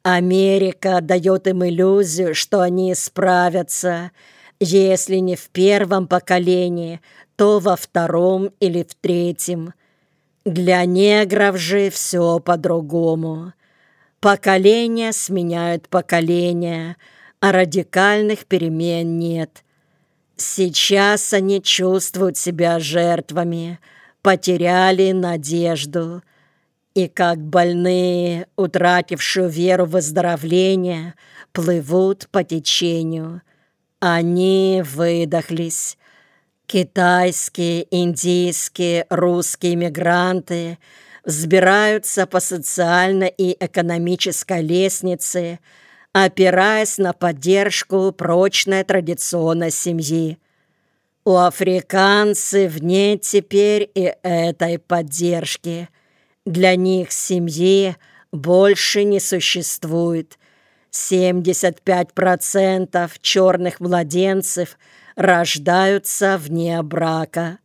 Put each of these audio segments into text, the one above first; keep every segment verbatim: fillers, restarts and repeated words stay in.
Америка дает им иллюзию, что они справятся, если не в первом поколении, то во втором или в третьем. Для негров же все по-другому. Поколения сменяют поколения, а радикальных перемен нет. Сейчас они чувствуют себя жертвами, потеряли надежду. И как больные, утратившие веру в выздоровление, плывут по течению. Они выдохлись. Китайские, индийские, русские мигранты взбираются по социальной и экономической лестнице, опираясь на поддержку прочной традиционной семьи. У африканцев нет теперь и этой поддержки. Для них семьи больше не существует. семьдесят пять процентов черных младенцев рождаются вне брака.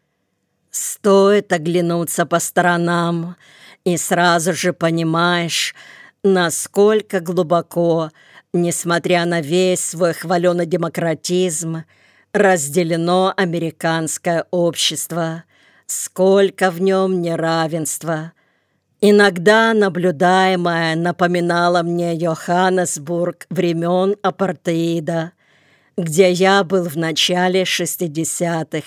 Стоит оглянуться по сторонам, и сразу же понимаешь, насколько глубоко, несмотря на весь свой хваленый демократизм, разделено американское общество, сколько в нем неравенства. Иногда наблюдаемое напоминало мне Йоханнесбург времен апартеида, где я был в начале шестидесятых.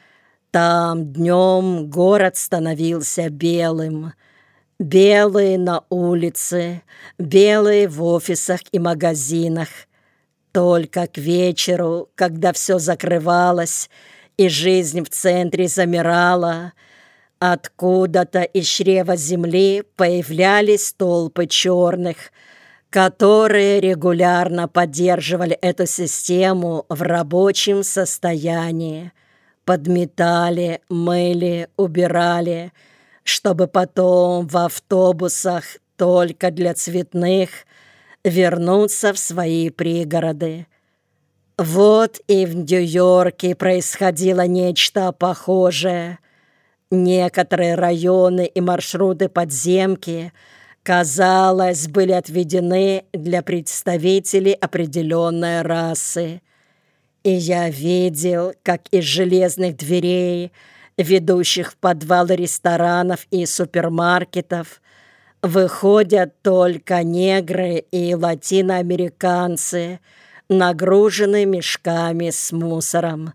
Там днем город становился белым. Белые на улице, белые в офисах и магазинах. Только к вечеру, когда все закрывалось и жизнь в центре замирала, откуда-то из чрева земли появлялись толпы черных, которые регулярно поддерживали эту систему в рабочем состоянии, подметали, мыли, убирали, чтобы потом в автобусах только для цветных вернуться в свои пригороды. Вот и в Нью-Йорке происходило нечто похожее. Некоторые районы и маршруты подземки, казалось, были отведены для представителей определенной расы. И я видел, как из железных дверей, ведущих в подвалы ресторанов и супермаркетов, выходят только негры и латиноамериканцы, нагруженные мешками с мусором.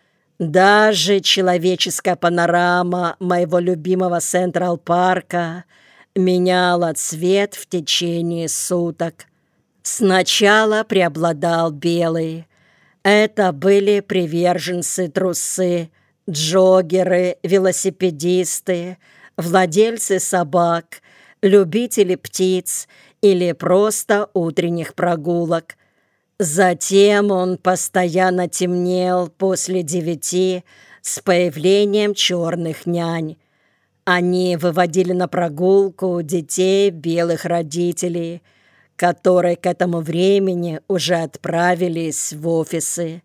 Даже человеческая панорама моего любимого Централ-парка меняла цвет в течение суток. Сначала преобладал белый. Это были приверженцы-трусы, джогеры, велосипедисты, владельцы собак, любители птиц или просто утренних прогулок. Затем он постоянно темнел после девяти с появлением черных нянь. Они выводили на прогулку детей белых родителей, которые к этому времени уже отправились в офисы.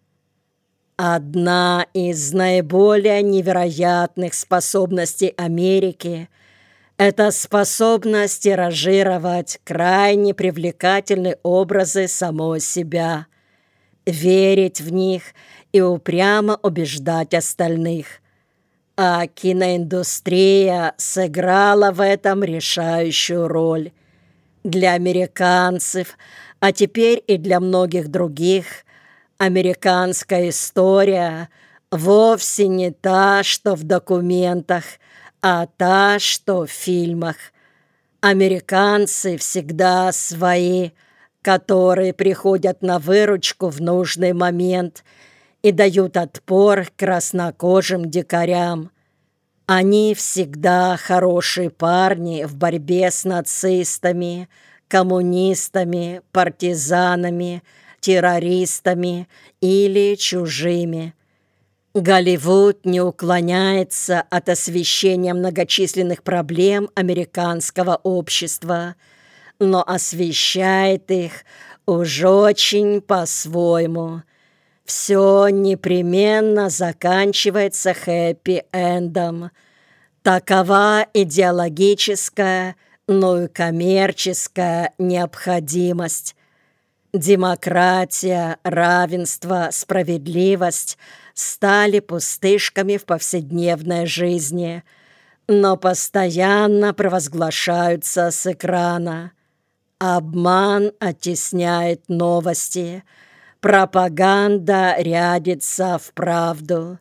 Одна из наиболее невероятных способностей Америки – это способность тиражировать крайне привлекательные образы самой себя, верить в них и упрямо убеждать остальных. А киноиндустрия сыграла в этом решающую роль. Для американцев, а теперь и для многих других, американская история вовсе не та, что в документах, а та, что в фильмах. Американцы всегда свои, которые приходят на выручку в нужный момент и дают отпор краснокожим дикарям. Они всегда хорошие парни в борьбе с нацистами, коммунистами, партизанами, террористами или чужими. Голливуд не уклоняется от освещения многочисленных проблем американского общества, но освещает их уж очень по-своему. Все непременно заканчивается хэппи-эндом. Такова идеологическая, но и коммерческая необходимость. Демократия, равенство, справедливость стали пустышками в повседневной жизни, но постоянно провозглашаются с экрана. Обман оттесняет новости, пропаганда рядится в правду.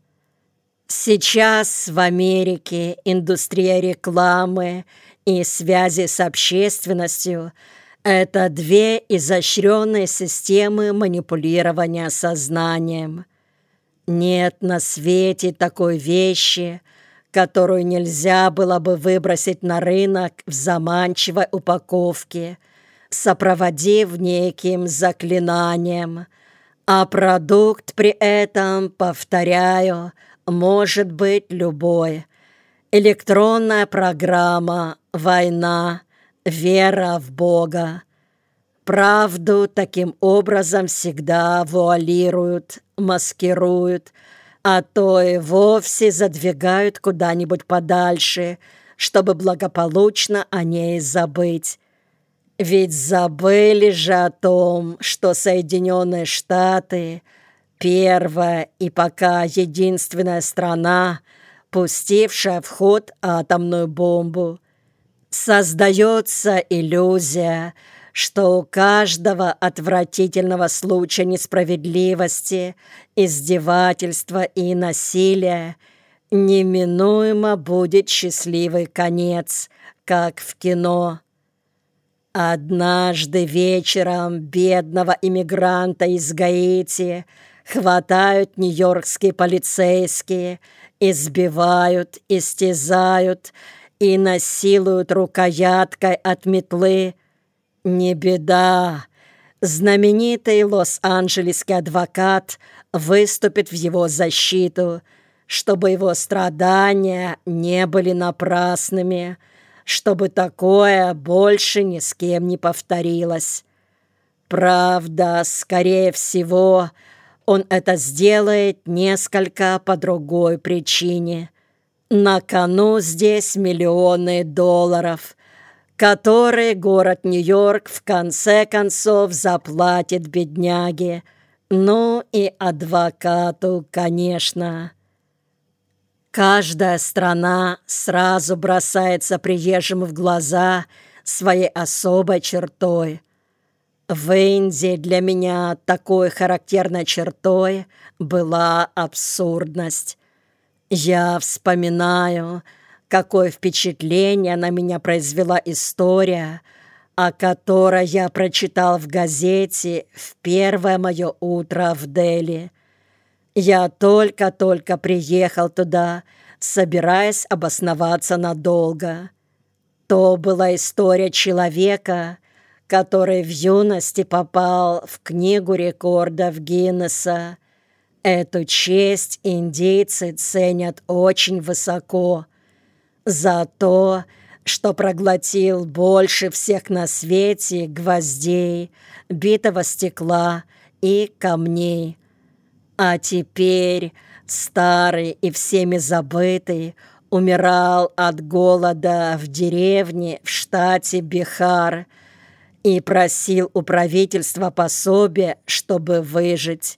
Сейчас в Америке индустрия рекламы и связи с общественностью – это две изощренные системы манипулирования сознанием. Нет на свете такой вещи, которую нельзя было бы выбросить на рынок в заманчивой упаковке, сопроводив неким заклинанием, а продукт при этом, повторяю, может быть любой. Электронная программа, война, вера в Бога. Правду таким образом всегда вуалируют, маскируют, а то и вовсе задвигают куда-нибудь подальше, чтобы благополучно о ней забыть. Ведь забыли же о том, что Соединенные Штаты – первая и пока единственная страна, пустившая в ход атомную бомбу. Создается иллюзия, что у каждого отвратительного случая несправедливости, издевательства и насилия неминуемо будет счастливый конец, как в кино. Однажды вечером бедного иммигранта из Гаити хватают нью-йоркские полицейские, избивают, истязают и насилуют рукояткой от метлы. Не беда, знаменитый лос-анджелесский адвокат выступит в его защиту, чтобы его страдания не были напрасными, чтобы такое больше ни с кем не повторилось. Правда, скорее всего, он это сделает несколько по другой причине. На кону здесь миллионы долларов, которые город Нью-Йорк в конце концов заплатит бедняге, ну и адвокату, конечно. Каждая страна сразу бросается приезжим в глаза своей особой чертой. В Индии для меня такой характерной чертой была абсурдность. Я вспоминаю, какое впечатление на меня произвела история, о которой я прочитал в газете в первое мое утро в Дели. Я только-только приехал туда, собираясь обосноваться надолго. То была история человека, который в юности попал в книгу рекордов Гиннесса. Эту честь индейцы ценят очень высоко за то, что проглотил больше всех на свете гвоздей, битого стекла и камней. А теперь старый и всеми забытый умирал от голода в деревне в штате Бихар и просил у правительства пособия, чтобы выжить.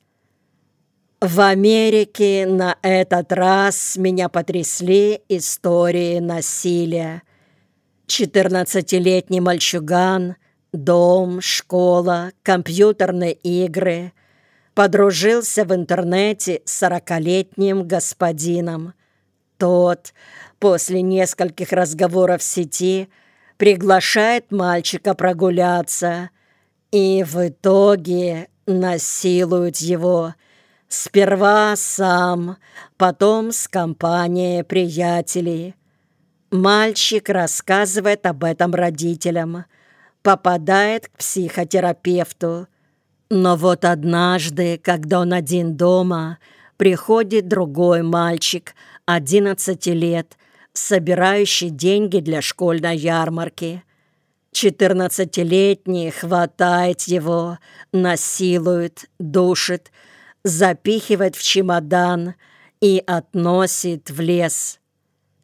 В Америке на этот раз меня потрясли истории насилия. четырнадцатилетний мальчуган, дом, школа, компьютерные игры. Подружился в интернете с сорокалетним господином. Тот, после нескольких разговоров в сети, приглашает мальчика прогуляться и в итоге насилует его. Сперва сам, потом с компанией приятелей. Мальчик рассказывает об этом родителям, попадает к психотерапевту. Но вот однажды, когда он один дома, приходит другой мальчик, одиннадцати лет, собирающий деньги для школьной ярмарки. четырнадцатилетний хватает его, насилует, душит, запихивает в чемодан и относит в лес.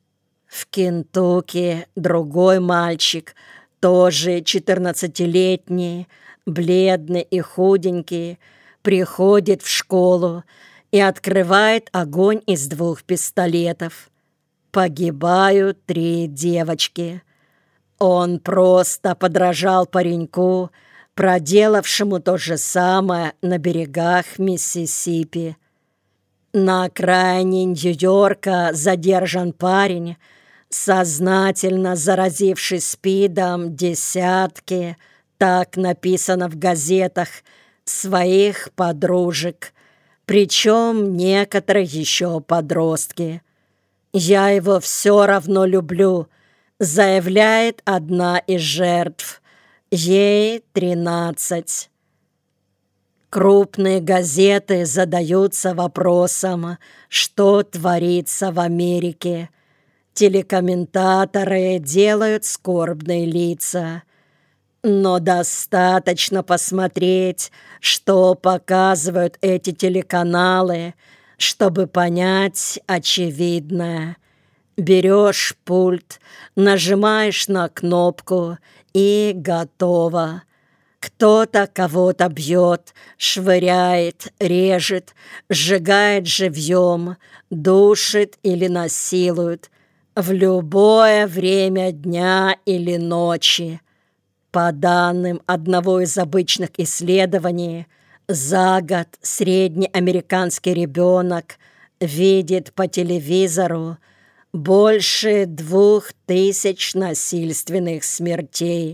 В Кентукки другой мальчик, тоже четырнадцатилетний, бледный и худенький, приходит в школу и открывает огонь из двух пистолетов. Погибают три девочки. Он просто подражал пареньку, проделавшему то же самое на берегах Миссисипи. На окраине Нью-Йорка задержан парень, сознательно заразивший СПИДом десятки, так написано в газетах, своих подружек, причем некоторые еще подростки. «Я его все равно люблю», заявляет одна из жертв. Ей тринадцать. Крупные газеты задаются вопросом, что творится в Америке. Телекомментаторы делают скорбные лица. Но достаточно посмотреть, что показывают эти телеканалы, чтобы понять очевидное. Берешь пульт, нажимаешь на кнопку и готово. Кто-то кого-то бьет, швыряет, режет, сжигает живьем, душит или насилует в любое время дня или ночи. По данным одного из обычных исследований, за год среднеамериканский ребенок видит по телевизору больше двух тысяч насильственных смертей.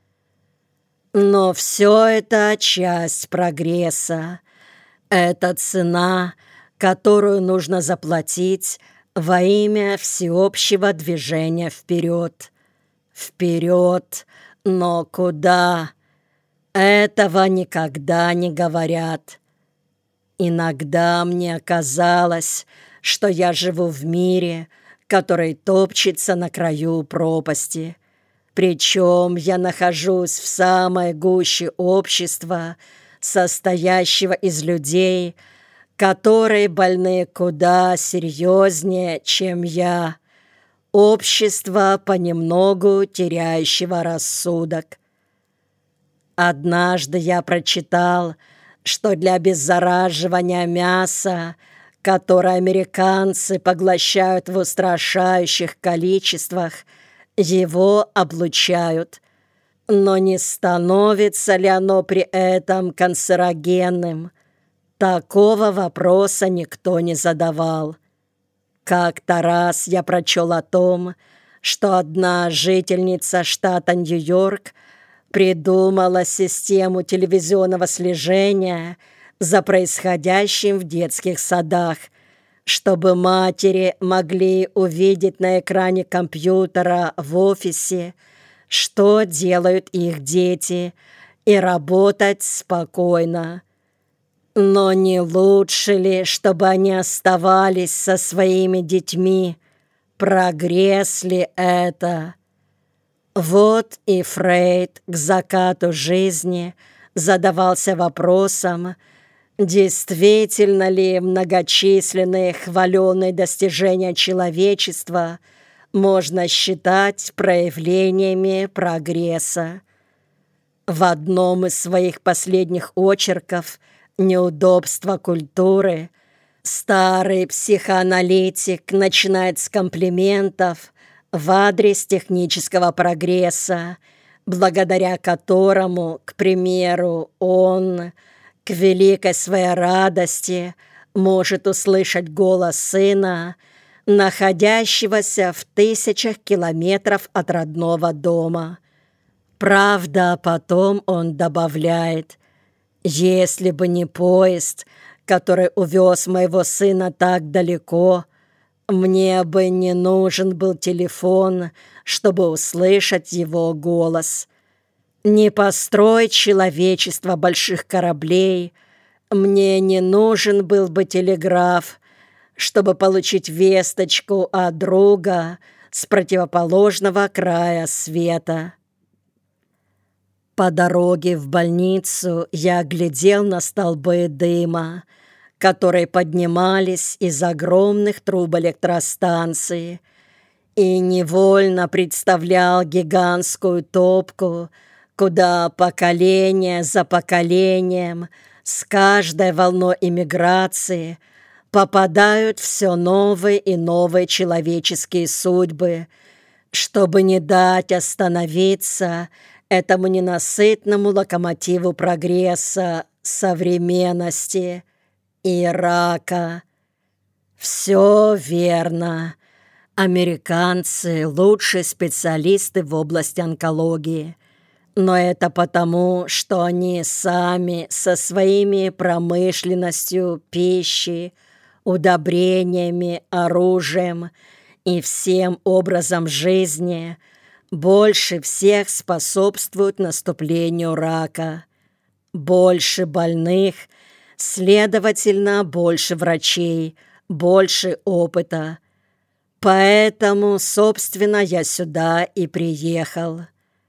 Но все это часть прогресса. Это цена, которую нужно заплатить во имя всеобщего движения вперед. Вперед, но куда? Этого никогда не говорят. Иногда мне казалось, что я живу в мире, который топчется на краю пропасти. Причем я нахожусь в самой гуще общества, состоящего из людей, которые больны куда серьезнее, чем я. Общество, понемногу теряющего рассудок. Однажды я прочитал, что для обеззараживания мяса, которое американцы поглощают в устрашающих количествах, его облучают. Но не становится ли оно при этом канцерогенным? Такого вопроса никто не задавал. Как-то раз я прочел о том, что одна жительница штата Нью-Йорк придумала систему телевизионного слежения за происходящим в детских садах, чтобы матери могли увидеть на экране компьютера в офисе, что делают их дети, и работать спокойно. Но не лучше ли, чтобы они оставались со своими детьми? Прогресс ли это? Вот и Фрейд к закату жизни задавался вопросом, действительно ли многочисленные хваленые достижения человечества можно считать проявлениями прогресса. В одном из своих последних очерков «Неудобства культуры» старый психоаналитик начинает с комплиментов в адрес технического прогресса, благодаря которому, к примеру, он, к великой своей радости, может услышать голос сына, находящегося в тысячах километров от родного дома. Правда, потом он добавляет: «Если бы не поезд, который увез моего сына так далеко, мне бы не нужен был телефон, чтобы услышать его голос. Не построй человечество больших кораблей, мне не нужен был бы телеграф, чтобы получить весточку от друга с противоположного края света». По дороге в больницу я глядел на столбы дыма, которые поднимались из огромных труб электростанции, и невольно представлял гигантскую топку, куда поколение за поколением с каждой волной иммиграции попадают все новые и новые человеческие судьбы, чтобы не дать остановиться этому ненасытному локомотиву прогресса, современности, Ирака. Все верно. Американцы – лучшие специалисты в области онкологии. Но это потому, что они сами со своими промышленностью, пищей, удобрениями, оружием и всем образом жизни больше всех способствуют наступлению рака. Больше больных, следовательно, больше врачей, больше опыта. Поэтому, собственно, я сюда и приехал.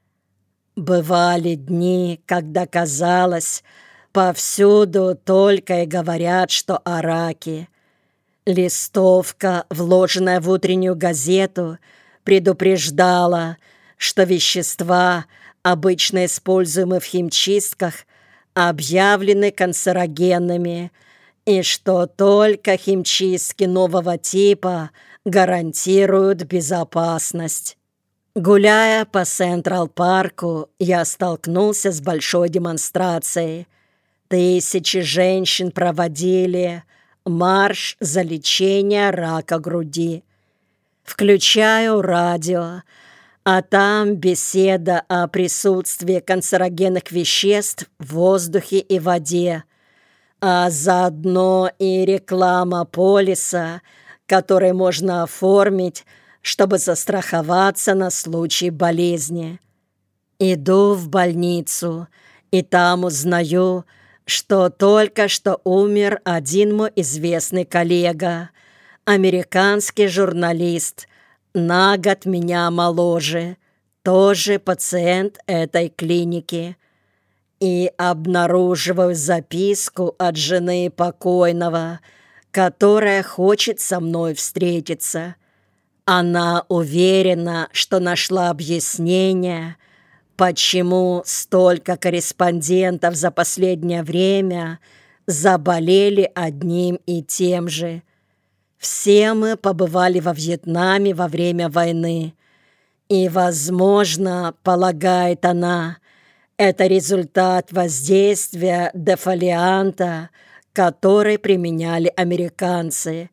Бывали дни, когда казалось, повсюду только и говорят, что о раке. Листовка, вложенная в утреннюю газету, предупреждала, что вещества, обычно используемые в химчистках, объявлены канцерогенными, и что только химчистки нового типа гарантируют безопасность. Гуляя по Централ-парку, я столкнулся с большой демонстрацией. Тысячи женщин проводили марш за лечение рака груди. Включаю радио, а там беседа о присутствии канцерогенных веществ в воздухе и воде, а заодно и реклама полиса, который можно оформить, чтобы застраховаться на случай болезни. Иду в больницу, и там узнаю, что только что умер один мой известный коллега, американский журналист, на год меня моложе, тоже пациент этой клиники. И обнаруживаю записку от жены покойного, которая хочет со мной встретиться. Она уверена, что нашла объяснение, почему столько корреспондентов за последнее время заболели одним и тем же. Все мы побывали во Вьетнаме во время войны, и, возможно, полагает она, это результат воздействия дефолианта, который применяли американцы.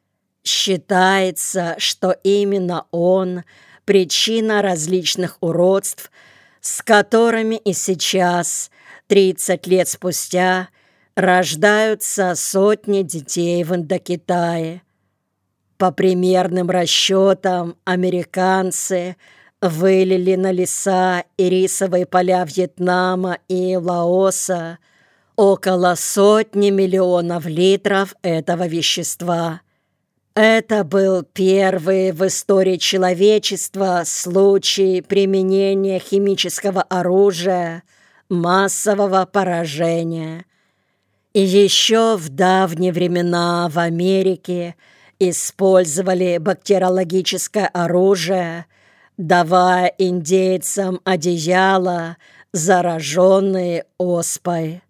Считается, что именно он – причина различных уродств, с которыми и сейчас, тридцать лет спустя, рождаются сотни детей в Индокитае. По примерным расчетам, американцы вылили на леса и рисовые поля Вьетнама и Лаоса около сотни миллионов литров этого вещества. Это был первый в истории человечества случай применения химического оружия массового поражения. И еще в давние времена в Америке использовали бактериологическое оружие, давая индейцам одеяла, зараженные оспой.